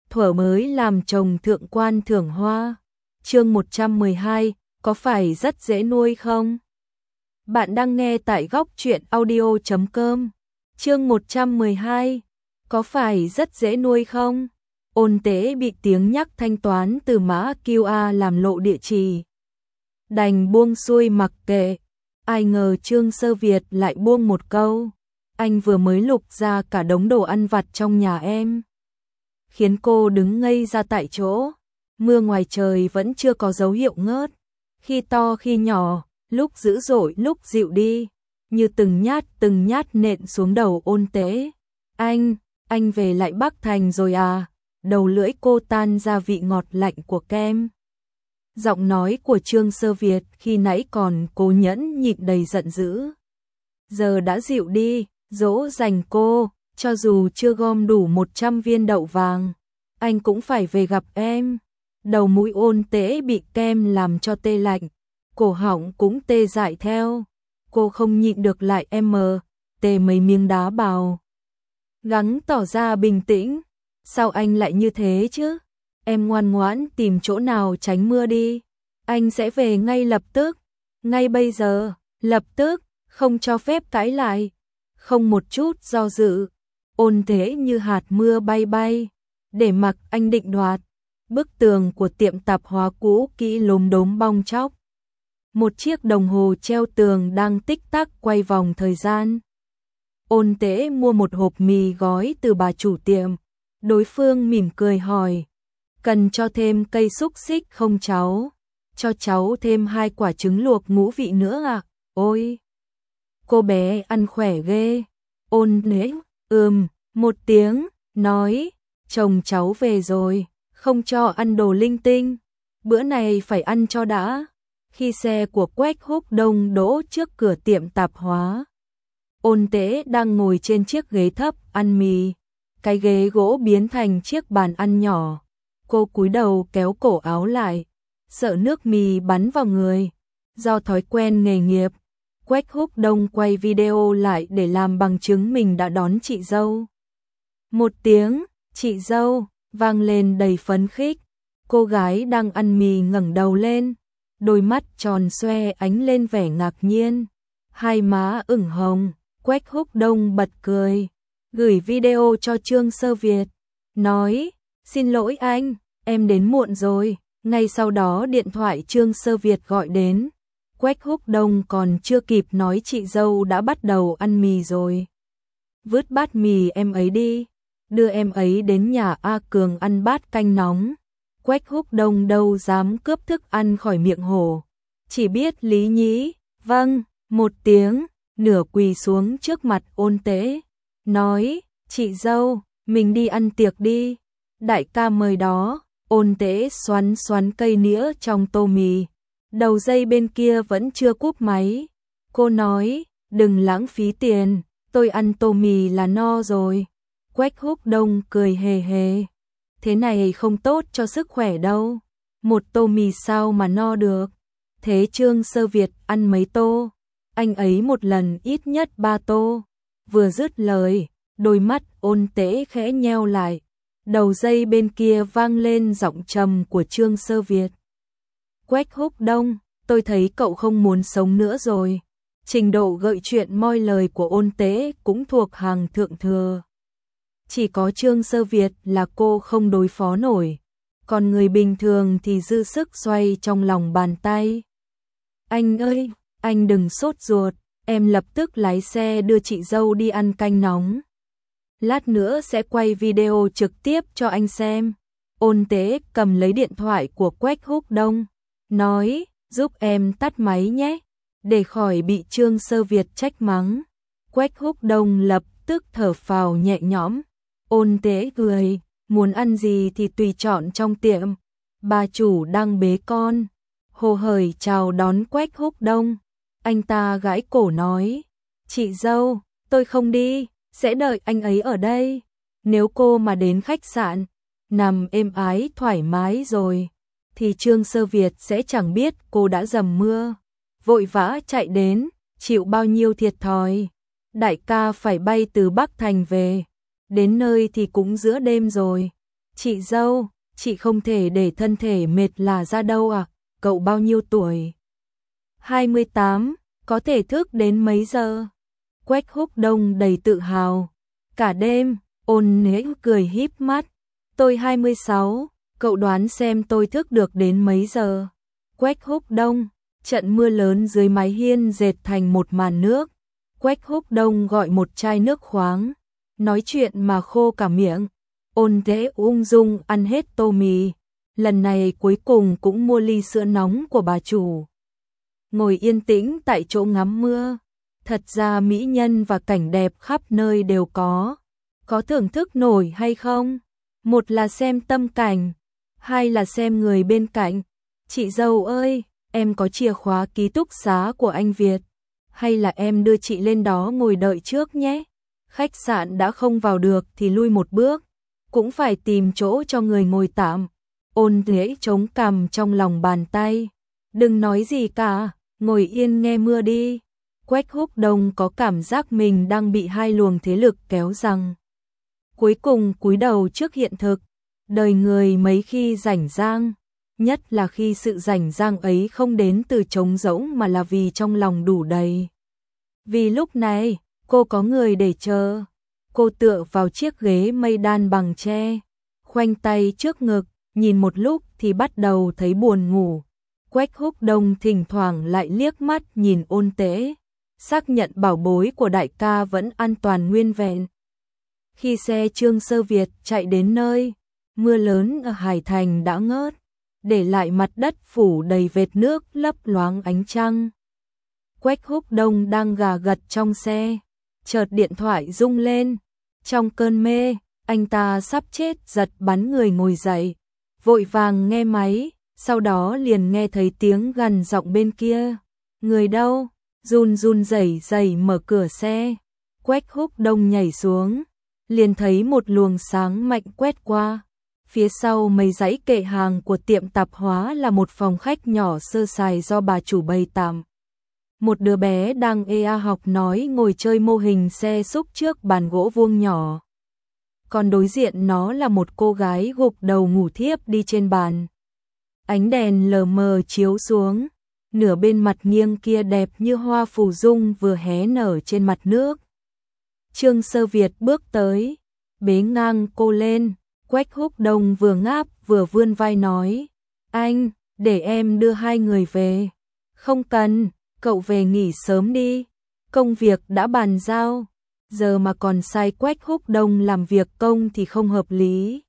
thuở mới làm chồng thượng quan thưởng hoa. Chương 112, có phải rất dễ nuôi không? Bạn đang nghe tại góc truyện audio.com. Chương 112, có phải rất dễ nuôi không? Ôn Tế bị tiếng nhắc thanh toán từ mã QR làm lộ địa chỉ. Đành buông xuôi mặc kệ. Ai ngờ Trương Sơ Việt lại buông một câu. Anh vừa mới lục ra cả đống đồ ăn vặt trong nhà em. Khiến cô đứng ngây ra tại chỗ. Mưa ngoài trời vẫn chưa có dấu hiệu ngớt. Khi to khi nhỏ, lúc dữ dội lúc dịu đi. Như từng nhát nện xuống đầu Ôn Tế. Anh về lại Bắc Thành rồi à? Đầu lưỡi cô tan ra vị ngọt lạnh của kem. Giọng nói của Trương Sơ Việt khi nãy còn cố nhẫn nhịn đầy giận dữ. Giờ đã dịu đi, dỗ dành cô, cho dù chưa gom đủ 100 viên đậu vàng, anh cũng phải về gặp em. Đầu mũi Ôn Tế bị kem làm cho tê lạnh, cổ họng cũng tê dại theo. Cô không nhịn được lại tê mấy miếng đá bào. Gắng tỏ ra bình tĩnh. Sao anh lại như thế chứ? Em ngoan ngoãn tìm chỗ nào tránh mưa đi. Anh sẽ về ngay lập tức. Ngay bây giờ, lập tức, không cho phép cãi lại. Không một chút do dự. Ôn Thế như hạt mưa bay bay. Để mặc anh định đoạt. Bức tường của tiệm tạp hóa cũ kỹ lốm đốm bong chóc. Một chiếc đồng hồ treo tường đang tích tắc quay vòng thời gian. Ôn Tế mua một hộp mì gói từ bà chủ tiệm. Đối phương mỉm cười hỏi. Cần cho thêm cây xúc xích không cháu? Cho cháu thêm 2 quả trứng luộc ngũ vị nữa à? Ôi! Cô bé ăn khỏe ghê. Ôn Tế, một tiếng, nói. Chồng cháu về rồi, không cho ăn đồ linh tinh. Bữa này phải ăn cho đã. Khi xe của Quách Húc Đông đỗ trước cửa tiệm tạp hóa, Ôn Tế đang ngồi trên chiếc ghế thấp ăn mì. Cái ghế gỗ biến thành chiếc bàn ăn nhỏ. Cô cúi đầu kéo cổ áo lại, sợ nước mì bắn vào người. Do thói quen nghề nghiệp, Quách Húc Đông quay video lại để làm bằng chứng mình đã đón chị dâu. Một tiếng, chị dâu, vang lên đầy phấn khích. Cô gái đang ăn mì ngẩng đầu lên, đôi mắt tròn xoe ánh lên vẻ ngạc nhiên. Hai má ửng hồng, Quách Húc Đông bật cười. Gửi video cho Trương Sơ Việt, nói, xin lỗi anh, em đến muộn rồi. Ngay sau đó điện thoại Trương Sơ Việt gọi đến. Quách Húc Đông còn chưa kịp nói chị dâu đã bắt đầu ăn mì rồi. Vứt bát mì em ấy đi, đưa em ấy đến nhà A Cường ăn bát canh nóng. Quách Húc Đông đâu dám cướp thức ăn khỏi miệng hổ, chỉ biết lý nhí, vâng, một tiếng, nửa quỳ xuống trước mặt Ôn Tế. Nói, chị dâu, mình đi ăn tiệc đi. Đại ca mời đó. Ôn Tế xoắn cây nĩa trong tô mì. Đầu dây bên kia vẫn chưa cúp máy. Cô nói, đừng lãng phí tiền, tôi ăn tô mì là no rồi. Quách Húc Đông cười hề hề. Thế này không tốt cho sức khỏe đâu. Một tô mì sao mà no được. Thế Trương Sơ Việt ăn mấy tô? Anh ấy một lần ít nhất 3 tô. Vừa dứt lời, đôi mắt Ôn Tế khẽ nheo lại. Đầu dây bên kia vang lên giọng trầm của Trương Sơ Việt. Quách Húc Đông, tôi thấy cậu không muốn sống nữa rồi. Trình độ gợi chuyện moi lời của Ôn Tế cũng thuộc hàng thượng thừa. Chỉ có Trương Sơ Việt là cô không đối phó nổi. Còn người bình thường thì dư sức xoay trong lòng bàn tay. Anh ơi, anh đừng sốt ruột. Em lập tức lái xe đưa chị dâu đi ăn canh nóng. Lát nữa sẽ quay video trực tiếp cho anh xem. Ôn Tế cầm lấy điện thoại của Quách Húc Đông. Nói, giúp em tắt máy nhé. Để khỏi bị Trương Sơ Việt trách mắng. Quách Húc Đông lập tức thở phào nhẹ nhõm. Ôn Tế cười, muốn ăn gì thì tùy chọn trong tiệm. Bà chủ đang bế con. Hồ hởi chào đón Quách Húc Đông. Anh ta gãi cổ nói, chị dâu, tôi không đi, sẽ đợi anh ấy ở đây. Nếu cô mà đến khách sạn, nằm êm ái thoải mái rồi, thì Trương Sơ Việt sẽ chẳng biết cô đã dầm mưa. Vội vã chạy đến, chịu bao nhiêu thiệt thòi. Đại ca phải bay từ Bắc Thành về, đến nơi thì cũng giữa đêm rồi. Chị dâu, chị không thể để thân thể mệt lả ra đâu à, cậu bao nhiêu tuổi? 28, có thể thức đến mấy giờ? Quách Húc Đông đầy tự hào. Cả đêm, Ôn Nế cười híp mắt. Tôi 26, cậu đoán xem tôi thức được đến mấy giờ? Quách Húc Đông, trận mưa lớn dưới mái hiên dệt thành một màn nước. Quách Húc Đông gọi một chai nước khoáng, nói chuyện mà khô cả miệng. Ôn Nế ung dung ăn hết tô mì, lần này cuối cùng cũng mua ly sữa nóng của bà chủ. Ngồi yên tĩnh tại chỗ ngắm mưa. Thật ra mỹ nhân và cảnh đẹp khắp nơi đều có thưởng thức nổi hay không? Một là xem tâm cảnh, hai là xem người bên cạnh. Chị dâu ơi, em có chìa khóa ký túc xá của anh Việt, hay là em đưa chị lên đó ngồi đợi trước nhé? Khách sạn đã không vào được thì lui một bước, cũng phải tìm chỗ cho người ngồi tạm. Ôn Nế chống cằm trong lòng bàn tay. Đừng nói gì cả, ngồi yên nghe mưa đi. Quách Húc Đông có cảm giác mình đang bị hai luồng thế lực kéo giằng. Cuối cùng cúi đầu trước hiện thực. Đời người mấy khi rảnh rang, nhất là khi sự rảnh rang ấy không đến từ trống rỗng mà là vì trong lòng đủ đầy. Vì lúc này, cô có người để chờ. Cô tựa vào chiếc ghế mây đan bằng tre, khoanh tay trước ngực, nhìn một lúc thì bắt đầu thấy buồn ngủ. Quách Húc Đông thỉnh thoảng lại liếc mắt nhìn Ôn Tế, xác nhận bảo bối của đại ca vẫn an toàn nguyên vẹn. Khi xe Trương Sơ Việt chạy đến nơi, mưa lớn ở Hải Thành đã ngớt, để lại mặt đất phủ đầy vệt nước lấp loáng ánh trăng. Quách Húc Đông đang gà gật trong xe, chợt điện thoại rung lên. Trong cơn mê, anh ta sắp chết giật bắn người ngồi dậy, vội vàng nghe máy, sau đó liền nghe thấy tiếng gằn giọng bên kia. Người đâu? Run run rẩy rẩy mở cửa xe. Quách Húc Đông nhảy xuống, liền thấy một luồng sáng mạnh quét qua. Phía sau mấy dãy kệ hàng của tiệm tạp hóa là một phòng khách nhỏ sơ sài do bà chủ bày tạm. Một đứa bé đang học nói ngồi chơi mô hình xe xúc trước bàn gỗ vuông nhỏ. Còn đối diện nó là một cô gái gục đầu ngủ thiếp đi trên bàn. Ánh đèn lờ mờ chiếu xuống, nửa bên mặt nghiêng kia đẹp như hoa phù dung vừa hé nở trên mặt nước. Trương Sơ Việt bước tới, bế ngang cô lên. Quách Húc Đông vừa ngáp vừa vươn vai nói, anh, để em đưa hai người về. Không cần, cậu về nghỉ sớm đi, công việc đã bàn giao, giờ mà còn sai Quách Húc Đông làm việc công thì không hợp lý.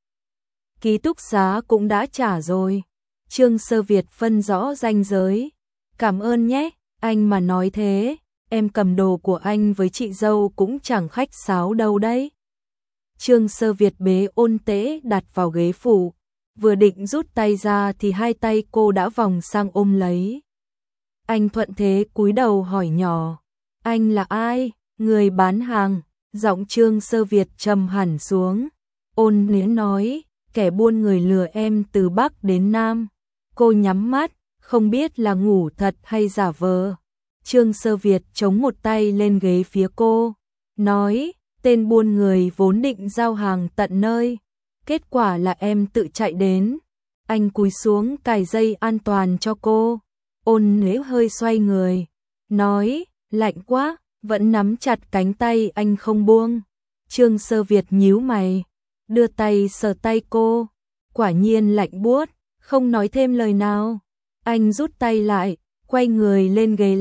Ký túc xá cũng đã trả rồi. Trương Sơ Việt phân rõ ranh giới. Cảm ơn nhé, anh mà nói thế, em cầm đồ của anh với chị dâu cũng chẳng khách sáo đâu đấy. Trương Sơ Việt bế Ôn Tế đặt vào ghế phụ, vừa định rút tay ra thì hai tay cô đã vòng sang ôm lấy. Anh thuận thế cúi đầu hỏi nhỏ, anh là ai? Người bán hàng. Giọng Trương Sơ Việt trầm hẳn xuống. Ôn Nế nói, kẻ buôn người lừa em từ Bắc đến Nam. Cô nhắm mắt, không biết là ngủ thật hay giả vờ. Trương Sơ Việt chống một tay lên ghế phía cô, nói, tên buôn người vốn định giao hàng tận nơi, kết quả là em tự chạy đến. Anh cúi xuống cài dây an toàn cho cô. Ôn Nế hơi xoay người, nói, lạnh quá, vẫn nắm chặt cánh tay anh không buông. Trương Sơ Việt nhíu mày, đưa tay sờ tay cô, quả nhiên lạnh buốt, không nói thêm lời nào. Anh rút tay lại, quay người lên ghế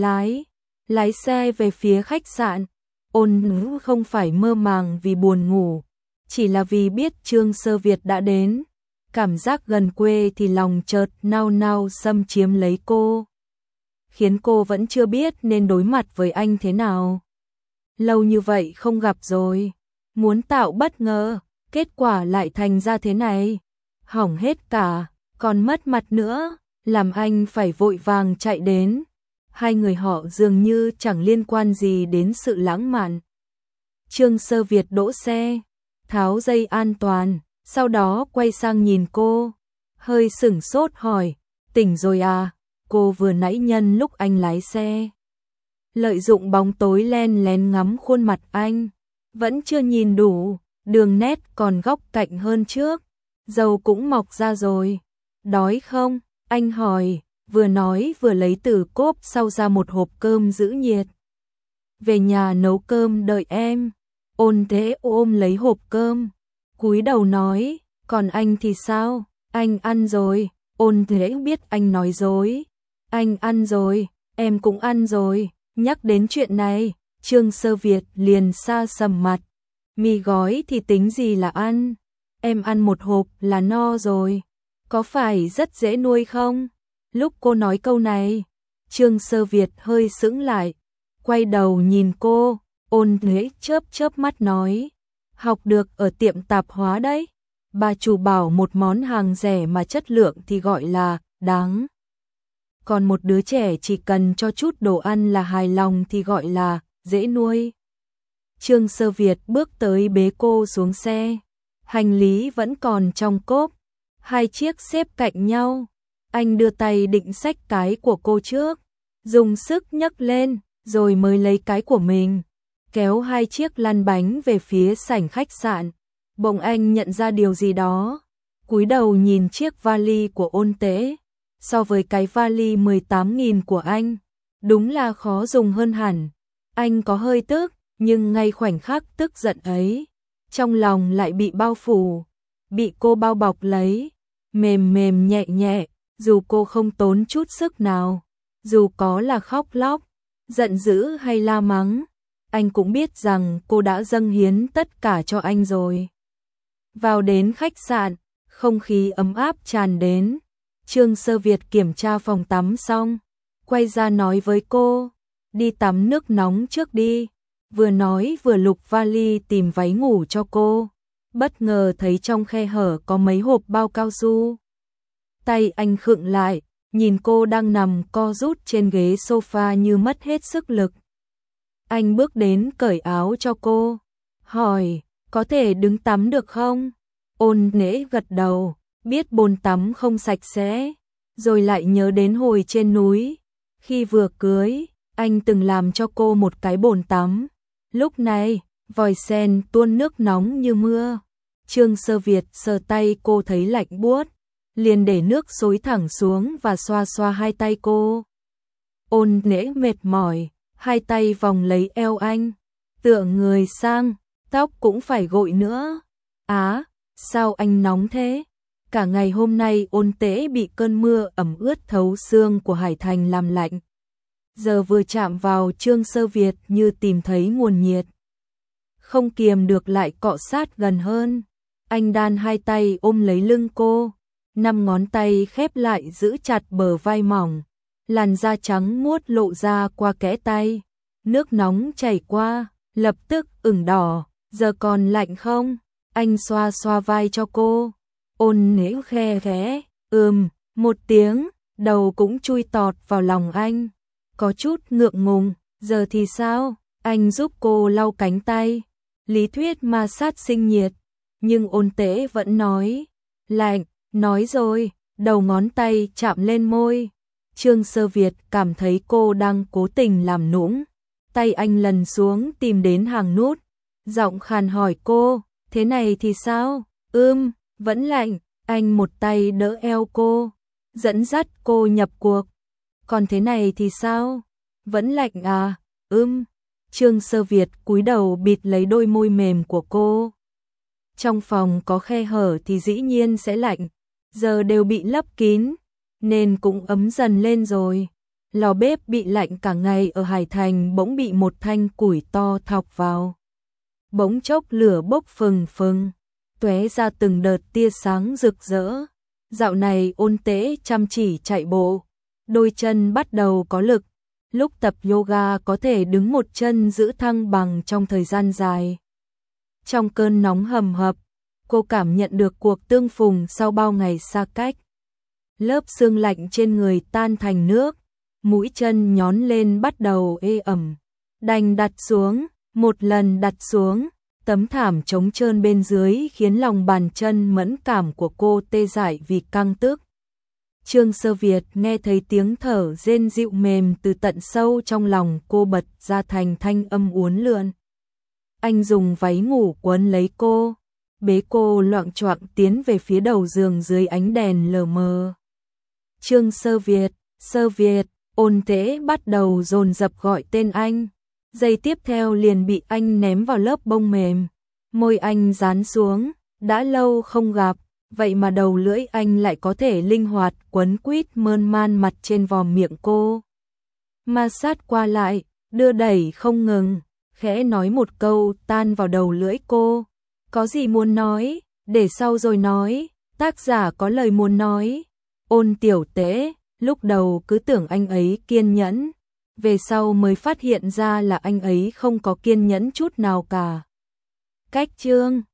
lái xe về phía khách sạn. Ôn Nế không phải mơ màng vì buồn ngủ, chỉ là vì biết Trương Sơ Việt đã đến. Cảm giác gần quê thì lòng chợt nao nao xâm chiếm lấy cô, khiến cô vẫn chưa biết nên đối mặt với anh thế nào. Lâu như vậy không gặp rồi, muốn tạo bất ngờ, kết quả lại thành ra thế này. Hỏng hết cả, còn mất mặt nữa, làm anh phải vội vàng chạy đến. Hai người họ dường như chẳng liên quan gì đến sự lãng mạn. Trương Sơ Việt đỗ xe, tháo dây an toàn, sau đó quay sang nhìn cô, hơi sửng sốt hỏi, tỉnh rồi à? Cô vừa nãy nhân lúc anh lái xe, lợi dụng bóng tối len lén ngắm khuôn mặt anh, vẫn chưa nhìn đủ, đường nét còn góc cạnh hơn trước. Dầu cũng mọc ra rồi. Đói không? Anh hỏi, vừa nói vừa lấy từ cốp sau ra một hộp cơm giữ nhiệt. Về nhà nấu cơm đợi em. Ôn Thế ôm lấy hộp cơm, cúi đầu nói, còn anh thì sao? Anh ăn rồi. Ôn Thế biết anh nói dối. Anh ăn rồi, em cũng ăn rồi. Nhắc đến chuyện này, Trương Sơ Việt liền xa sầm mặt. Mì gói thì tính gì là ăn? Em ăn một hộp là no rồi. Có phải rất dễ nuôi không? Lúc cô nói câu này, Trương Sơ Việt hơi sững lại, quay đầu nhìn cô. Ôn Thế chớp chớp mắt nói, học được ở tiệm tạp hóa đấy. Bà chủ bảo một món hàng rẻ mà chất lượng thì gọi là đáng. Còn một đứa trẻ chỉ cần cho chút đồ ăn là hài lòng thì gọi là dễ nuôi. Trương Sơ Việt bước tới bế cô xuống xe. Hành lý vẫn còn trong cốp, 2 chiếc xếp cạnh nhau. Anh đưa tay định xách cái của cô trước, dùng sức nhấc lên, rồi mới lấy cái của mình, kéo 2 chiếc lăn bánh về phía sảnh khách sạn. Bỗng anh nhận ra điều gì đó, cúi đầu nhìn chiếc vali của Ôn Tế. So với cái vali 18.000 của anh, đúng là khó dùng hơn hẳn. Anh có hơi tức, nhưng ngay khoảnh khắc tức giận ấy, trong lòng lại bị bao phủ, bị cô bao bọc lấy, mềm mềm nhẹ nhẹ, dù cô không tốn chút sức nào, dù có là khóc lóc, giận dữ hay la mắng, anh cũng biết rằng cô đã dâng hiến tất cả cho anh rồi. Vào đến khách sạn, không khí ấm áp tràn đến. Trương Sơ Việt kiểm tra phòng tắm xong, quay ra nói với cô, đi tắm nước nóng trước đi. Vừa nói vừa lục vali tìm váy ngủ cho cô, bất ngờ thấy trong khe hở có mấy hộp bao cao su. Tay anh khựng lại, nhìn cô đang nằm co rút trên ghế sofa như mất hết sức lực. Anh bước đến cởi áo cho cô, hỏi, có thể đứng tắm được không? Ôn Nễ gật đầu, biết bồn tắm không sạch sẽ, rồi lại nhớ đến hồi trên núi, khi vừa cưới, anh từng làm cho cô một cái bồn tắm. Lúc này, vòi sen tuôn nước nóng như mưa. Trương Sơ Việt sờ tay cô thấy lạnh buốt, liền để nước xối thẳng xuống và xoa xoa hai tay cô. Ôn Nễ mệt mỏi, hai tay vòng lấy eo anh, tựa người sang, tóc cũng phải gội nữa. Á, sao anh nóng thế? Cả ngày hôm nay Ôn Tế bị cơn mưa ẩm ướt thấu xương của Hải Thành làm lạnh. Giờ vừa chạm vào Trương Sơ Việt như tìm thấy nguồn nhiệt. Không kiềm được lại cọ sát gần hơn. Anh đan hai tay ôm lấy lưng cô, 5 ngón tay khép lại giữ chặt bờ vai mỏng. Làn da trắng muốt lộ ra qua kẽ tay. Nước nóng chảy qua, lập tức ửng đỏ. Giờ còn lạnh không? Anh xoa xoa vai cho cô. Ôn Nễ khe khẽ, một tiếng, đầu cũng chui tọt vào lòng anh. Có chút ngượng ngùng, giờ thì sao? Anh giúp cô lau cánh tay. Lý thuyết ma sát sinh nhiệt, nhưng Ôn Tế vẫn nói, lạnh, nói rồi, đầu ngón tay chạm lên môi. Trương Sơ Việt cảm thấy cô đang cố tình làm nũng. Tay anh lần xuống tìm đến hàng nút, giọng khàn hỏi cô, thế này thì sao? Vẫn lạnh. Anh một tay đỡ eo cô, dẫn dắt cô nhập cuộc. Còn thế này thì sao? Vẫn lạnh à? Trương Sơ Việt cúi đầu bịt lấy đôi môi mềm của cô. Trong phòng có khe hở thì dĩ nhiên sẽ lạnh, giờ đều bị lấp kín, nên cũng ấm dần lên rồi. Lò bếp bị lạnh cả ngày ở Hải Thành bỗng bị một thanh củi to thọc vào. Bỗng chốc lửa bốc phừng phừng, tóe ra từng đợt tia sáng rực rỡ. Dạo này Ôn Tế chăm chỉ chạy bộ, đôi chân bắt đầu có lực. Lúc tập yoga có thể đứng một chân giữ thăng bằng trong thời gian dài. Trong cơn nóng hầm hập, cô cảm nhận được cuộc tương phùng sau bao ngày xa cách. Lớp xương lạnh trên người tan thành nước, mũi chân nhón lên bắt đầu ê ẩm. Đành đặt xuống, một lần đặt xuống, tấm thảm trống trơn bên dưới khiến lòng bàn chân mẫn cảm của cô tê dại vì căng tức. Trương Sơ Việt nghe thấy tiếng thở rên dịu mềm từ tận sâu trong lòng cô bật ra thành thanh âm uốn lượn. Anh dùng váy ngủ quấn lấy cô, bế cô loạng choạng tiến về phía đầu giường dưới ánh đèn lờ mờ. Trương Sơ Việt, Ôn Tễ bắt đầu dồn dập gọi tên anh. Giây tiếp theo liền bị anh ném vào lớp bông mềm. Môi anh dán xuống, đã lâu không gặp, vậy mà đầu lưỡi anh lại có thể linh hoạt quấn quýt mơn man mặt trên vòm miệng cô. Ma sát qua lại, đưa đẩy không ngừng, khẽ nói một câu tan vào đầu lưỡi cô. Có gì muốn nói, để sau rồi nói, tác giả có lời muốn nói. Ôn Tiểu Tễ, lúc đầu cứ tưởng anh ấy kiên nhẫn, về sau mới phát hiện ra là anh ấy không có kiên nhẫn chút nào cả. Cách chương